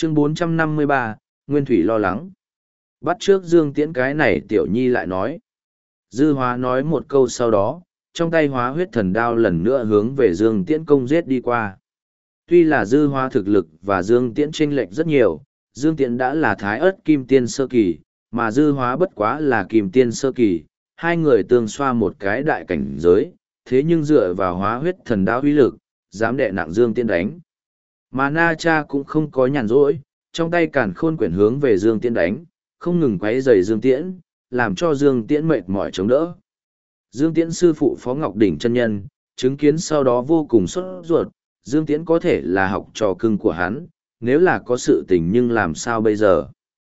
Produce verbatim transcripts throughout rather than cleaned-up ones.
Chương bốn trăm năm mươi ba, Nguyên Thủy lo lắng. Bắt trước Dương Tiễn cái này Tiểu Nhi lại nói. Dư Hóa nói một câu sau đó, trong tay hóa huyết thần đao lần nữa hướng về Dương Tiễn công giết đi qua. Tuy là Dư Hóa thực lực và Dương Tiễn chênh lệch rất nhiều, Dương Tiễn đã là thái ớt kim tiên sơ kỳ, mà Dư Hóa bất quá là kim tiên sơ kỳ, hai người tương xoa một cái đại cảnh giới, thế nhưng dựa vào hóa huyết thần đao uy lực, dám đè nặng Dương Tiễn đánh. Mà Na Cha cũng không có nhàn rỗi, trong tay càn khôn quyển hướng về Dương Tiễn đánh, không ngừng quấy rầy Dương Tiễn, làm cho Dương Tiễn mệt mỏi chống đỡ. Dương Tiễn sư phụ Phó Ngọc Đỉnh chân nhân, chứng kiến sau đó vô cùng sốt ruột, Dương Tiễn có thể là học trò cưng của hắn, nếu là có sự tình nhưng làm sao bây giờ?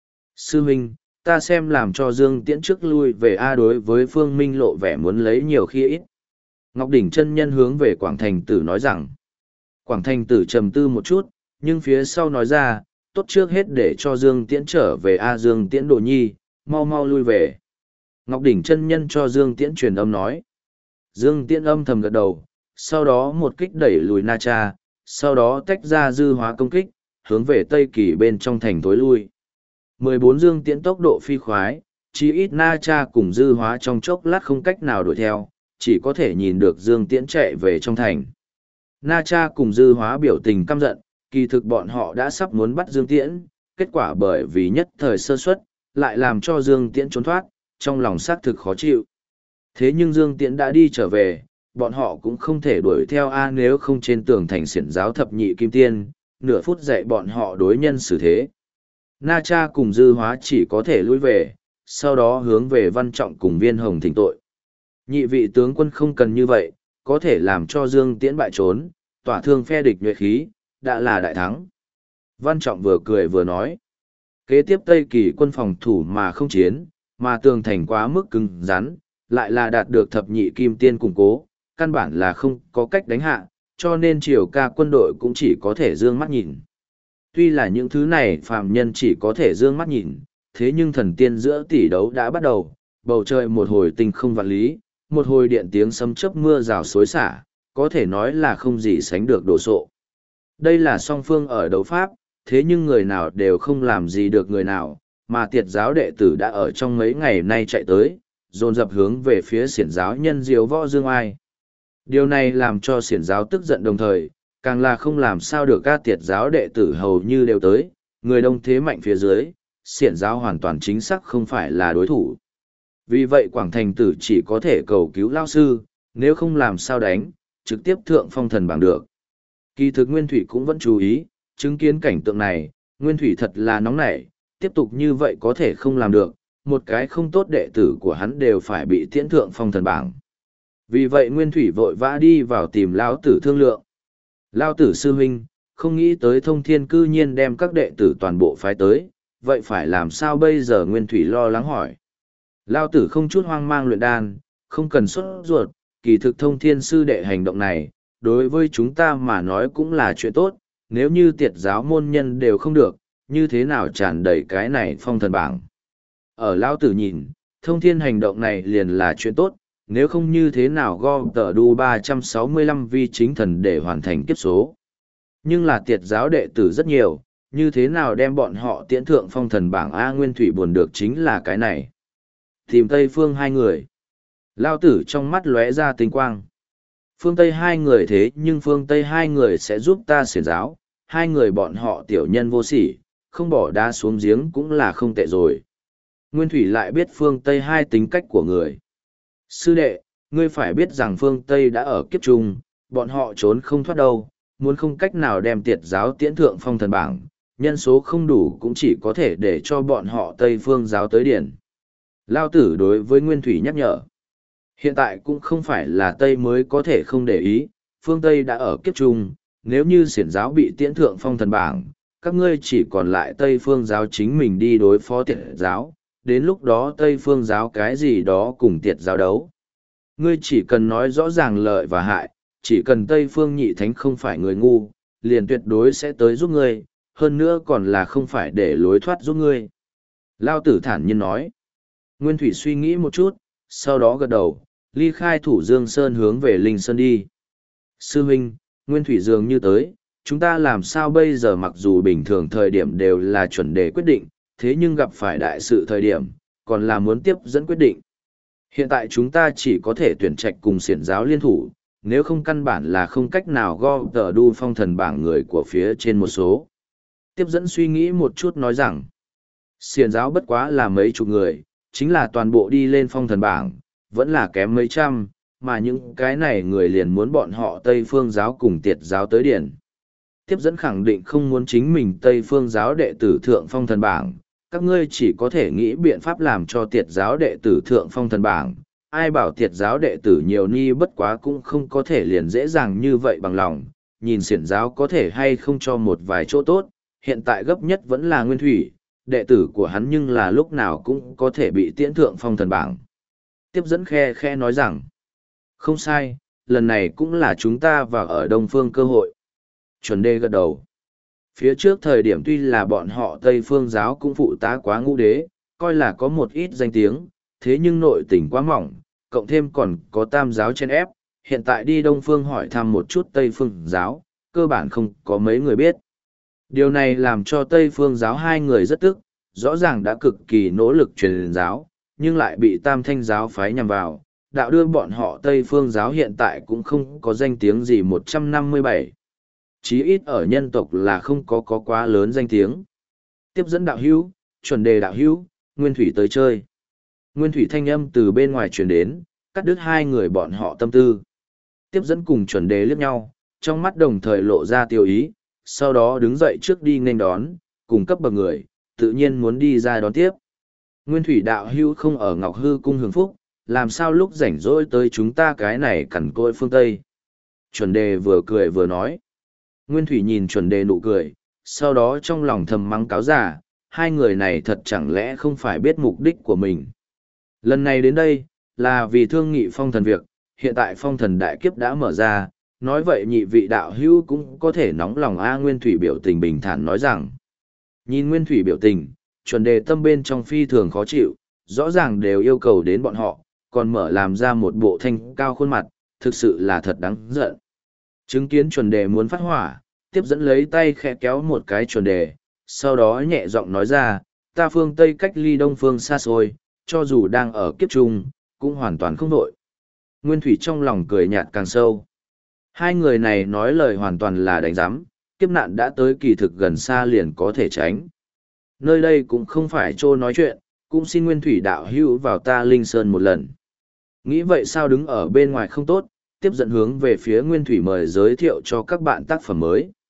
Sư huynh, ta xem làm cho Dương Tiễn trước lui về A. Đối với Phương Minh lộ vẻ muốn lấy nhiều khi ít. Ngọc Đỉnh chân nhân hướng về Quảng Thành Tử nói rằng, Quảng Thành Tử trầm tư một chút, nhưng phía sau nói ra, tốt trước hết để cho Dương Tiễn trở về A. Dương Tiễn đồ nhi, mau mau lui về. Ngọc Đỉnh chân nhân cho Dương Tiễn truyền âm nói. Dương Tiễn âm thầm gật đầu, sau đó một kích đẩy lùi Na Cha, sau đó tách ra Dư Hóa công kích, hướng về Tây Kỳ bên trong thành tối lui. mười bốn Dương Tiễn tốc độ phi khoái, chỉ ít Na Cha cùng Dư Hóa trong chốc lát không cách nào đuổi theo, chỉ có thể nhìn được Dương Tiễn chạy về trong thành. Na Cha cùng Dư Hóa biểu tình căm giận, kỳ thực bọn họ đã sắp muốn bắt Dương Tiễn, kết quả bởi vì nhất thời sơ suất, lại làm cho Dương Tiễn trốn thoát, trong lòng xác thực khó chịu. Thế nhưng Dương Tiễn đã đi trở về, bọn họ cũng không thể đuổi theo A, nếu không trên tường thành xiển giáo thập nhị kim tiên, nửa phút dạy bọn họ đối nhân xử thế. Na Cha cùng Dư Hóa chỉ có thể lui về, sau đó hướng về Văn Trọng cùng Viên Hồng thỉnh tội. Nhị vị tướng quân không cần như vậy, có thể làm cho Dương Tiễn bại trốn, tỏa thương phe địch nhuệ khí, đã là đại thắng. Văn Trọng vừa cười vừa nói. Kế tiếp Tây Kỳ quân phòng thủ mà không chiến, mà tường thành quá mức cứng rắn, lại là đạt được thập nhị kim tiên củng cố, căn bản là không có cách đánh hạ, cho nên triều ca quân đội cũng chỉ có thể dương mắt nhìn. Tuy là những thứ này phàm nhân chỉ có thể dương mắt nhìn, thế nhưng thần tiên giữa tỷ đấu đã bắt đầu, bầu trời một hồi tinh không vạn lý, một hồi điện tiếng sấm chớp mưa rào xối xả, có thể nói là không gì sánh được đồ sộ. Đây là song phương ở đấu pháp, thế nhưng người nào đều không làm gì được người nào, mà tiệt giáo đệ tử đã ở trong mấy ngày nay chạy tới, dồn dập hướng về phía xiển giáo nhân diếu võ dương ai. Điều này làm cho xiển giáo tức giận đồng thời, càng là không làm sao được các tiệt giáo đệ tử hầu như đều tới, người đông thế mạnh phía dưới, xiển giáo hoàn toàn chính xác không phải là đối thủ. Vì vậy Quảng Thành Tử chỉ có thể cầu cứu lao sư, nếu không làm sao đánh, trực tiếp thượng phong thần bảng được. Kỳ thực Nguyên Thủy cũng vẫn chú ý, chứng kiến cảnh tượng này, Nguyên Thủy thật là nóng nảy, tiếp tục như vậy có thể không làm được, một cái không tốt đệ tử của hắn đều phải bị tiễn thượng phong thần bảng. Vì vậy Nguyên Thủy vội vã đi vào tìm Lão Tử thương lượng. Lão Tử sư huynh, không nghĩ tới Thông Thiên cư nhiên đem các đệ tử toàn bộ phái tới, vậy phải làm sao bây giờ? Nguyên Thủy lo lắng hỏi. Lão Tử không chút hoang mang luyện đan, không cần sốt ruột, kỳ thực Thông Thiên sư đệ hành động này, đối với chúng ta mà nói cũng là chuyện tốt, nếu như tiệt giáo môn nhân đều không được, như thế nào tràn đầy cái này phong thần bảng. Ở Lão Tử nhìn, Thông Thiên hành động này liền là chuyện tốt, nếu không như thế nào gom tờ đu ba trăm sáu mươi lăm vi chính thần để hoàn thành kiếp số. Nhưng là tiệt giáo đệ tử rất nhiều, như thế nào đem bọn họ tiễn thượng phong thần bảng A? Nguyên Thủy buồn được chính là cái này. Tìm Tây Phương hai người. Lão Tử trong mắt lóe ra tinh quang. Phương Tây hai người thế nhưng phương Tây hai người sẽ giúp ta xiển giáo, hai người bọn họ tiểu nhân vô sỉ, không bỏ đá xuống giếng cũng là không tệ rồi. Nguyên Thủy lại biết phương Tây hai tính cách của người. Sư đệ, ngươi phải biết rằng phương Tây đã ở kiếp trung, bọn họ trốn không thoát đâu, muốn không cách nào đem tiệt giáo tiễn thượng phong thần bảng, nhân số không đủ cũng chỉ có thể để cho bọn họ Tây phương giáo tới điển. Lao Tử đối với Nguyên Thủy nhắc nhở. Hiện tại cũng không phải là Tây mới có thể không để ý, phương Tây đã ở kiếp trung, nếu như xiển giáo bị tiễn thượng phong thần bảng, các ngươi chỉ còn lại Tây phương giáo chính mình đi đối phó tiệt giáo, đến lúc đó Tây phương giáo cái gì đó cùng tiệt giáo đấu. Ngươi chỉ cần nói rõ ràng lợi và hại, chỉ cần Tây phương nhị thánh không phải người ngu, liền tuyệt đối sẽ tới giúp ngươi, hơn nữa còn là không phải để lối thoát giúp ngươi. Lao Tử thản nhiên nói. Nguyên Thủy suy nghĩ một chút, sau đó gật đầu, ly khai Thủ Dương Sơn hướng về Linh Sơn đi. Sư huynh, Nguyên Thủy dường như tới, chúng ta làm sao bây giờ, mặc dù bình thường thời điểm đều là chuẩn đề quyết định, thế nhưng gặp phải đại sự thời điểm, còn là muốn tiếp dẫn quyết định. Hiện tại chúng ta chỉ có thể tuyển trạch cùng xiển giáo liên thủ, nếu không căn bản là không cách nào gom tờ đu phong thần bảng người của phía trên một số. Tiếp dẫn suy nghĩ một chút nói rằng, xiển giáo bất quá là mấy chục người, chính là toàn bộ đi lên phong thần bảng, vẫn là kém mấy trăm, mà những cái này người liền muốn bọn họ Tây Phương giáo cùng Tiệt giáo tới điển. Tiếp dẫn khẳng định không muốn chính mình Tây Phương giáo đệ tử thượng phong thần bảng, các ngươi chỉ có thể nghĩ biện pháp làm cho Tiệt giáo đệ tử thượng phong thần bảng. Ai bảo Tiệt giáo đệ tử nhiều ni bất quá cũng không có thể liền dễ dàng như vậy bằng lòng, nhìn xiển giáo có thể hay không cho một vài chỗ tốt, hiện tại gấp nhất vẫn là Nguyên Thủy, đệ tử của hắn nhưng là lúc nào cũng có thể bị tiễn thượng phong thần bảng. Tiếp dẫn khe khe nói rằng, không sai, lần này cũng là chúng ta vào ở Đông Phương cơ hội. Chuẩn đề gật đầu. Phía trước thời điểm tuy là bọn họ Tây Phương giáo cũng phụ tá quá ngũ đế, coi là có một ít danh tiếng, thế nhưng nội tình quá mỏng, cộng thêm còn có tam giáo trên ép, hiện tại đi Đông Phương hỏi thăm một chút Tây Phương giáo, cơ bản không có mấy người biết. Điều này làm cho Tây Phương giáo hai người rất tức, rõ ràng đã cực kỳ nỗ lực truyền giáo, nhưng lại bị tam thanh giáo phái nhằm vào, đạo đưa bọn họ Tây Phương giáo hiện tại cũng không có danh tiếng gì một trăm năm mươi bảy. Chí ít ở nhân tộc là không có có quá lớn danh tiếng. Tiếp dẫn đạo hữu, chuẩn đề đạo hữu, Nguyên Thủy tới chơi. Nguyên Thủy thanh âm từ bên ngoài truyền đến, cắt đứt hai người bọn họ tâm tư. Tiếp dẫn cùng chuẩn đề liếc nhau, trong mắt đồng thời lộ ra tiêu ý, sau đó đứng dậy trước đi nghênh đón, cùng cấp bậc người, tự nhiên muốn đi ra đón tiếp. Nguyên Thủy đạo hữu không ở Ngọc Hư cung hưởng phúc, làm sao lúc rảnh rỗi tới chúng ta cái này cằn côi phương Tây. Chuẩn đề vừa cười vừa nói. Nguyên Thủy nhìn chuẩn đề nụ cười, sau đó trong lòng thầm mắng cáo giả, hai người này thật chẳng lẽ không phải biết mục đích của mình. Lần này đến đây, là vì thương nghị phong thần việc, hiện tại phong thần đại kiếp đã mở ra, nói vậy nhị vị đạo hữu cũng có thể nóng lòng. A Nguyên Thủy biểu tình bình thản nói rằng, nhìn Nguyên Thủy biểu tình, chuẩn đề tâm bên trong phi thường khó chịu, rõ ràng đều yêu cầu đến bọn họ, còn mở làm ra một bộ thanh cao khuôn mặt, thực sự là thật đáng giận. Chứng kiến chuẩn đề muốn phát hỏa, tiếp dẫn lấy tay khẽ kéo một cái chuẩn đề, sau đó nhẹ giọng nói ra, ta phương Tây cách ly Đông Phương xa xôi, cho dù đang ở kiếp trung, cũng hoàn toàn không đội. Nguyên Thủy trong lòng cười nhạt càng sâu. Hai người này nói lời hoàn toàn là đánh giám, kiếp nạn đã tới kỳ thực gần xa liền có thể tránh. Nơi đây cũng không phải chỗ nói chuyện, cũng xin Nguyên Thủy đạo hữu vào ta Linh Sơn một lần. Nghĩ vậy sao đứng ở bên ngoài không tốt, tiếp dẫn hướng về phía Nguyên Thủy mời giới thiệu cho các bạn tác phẩm mới.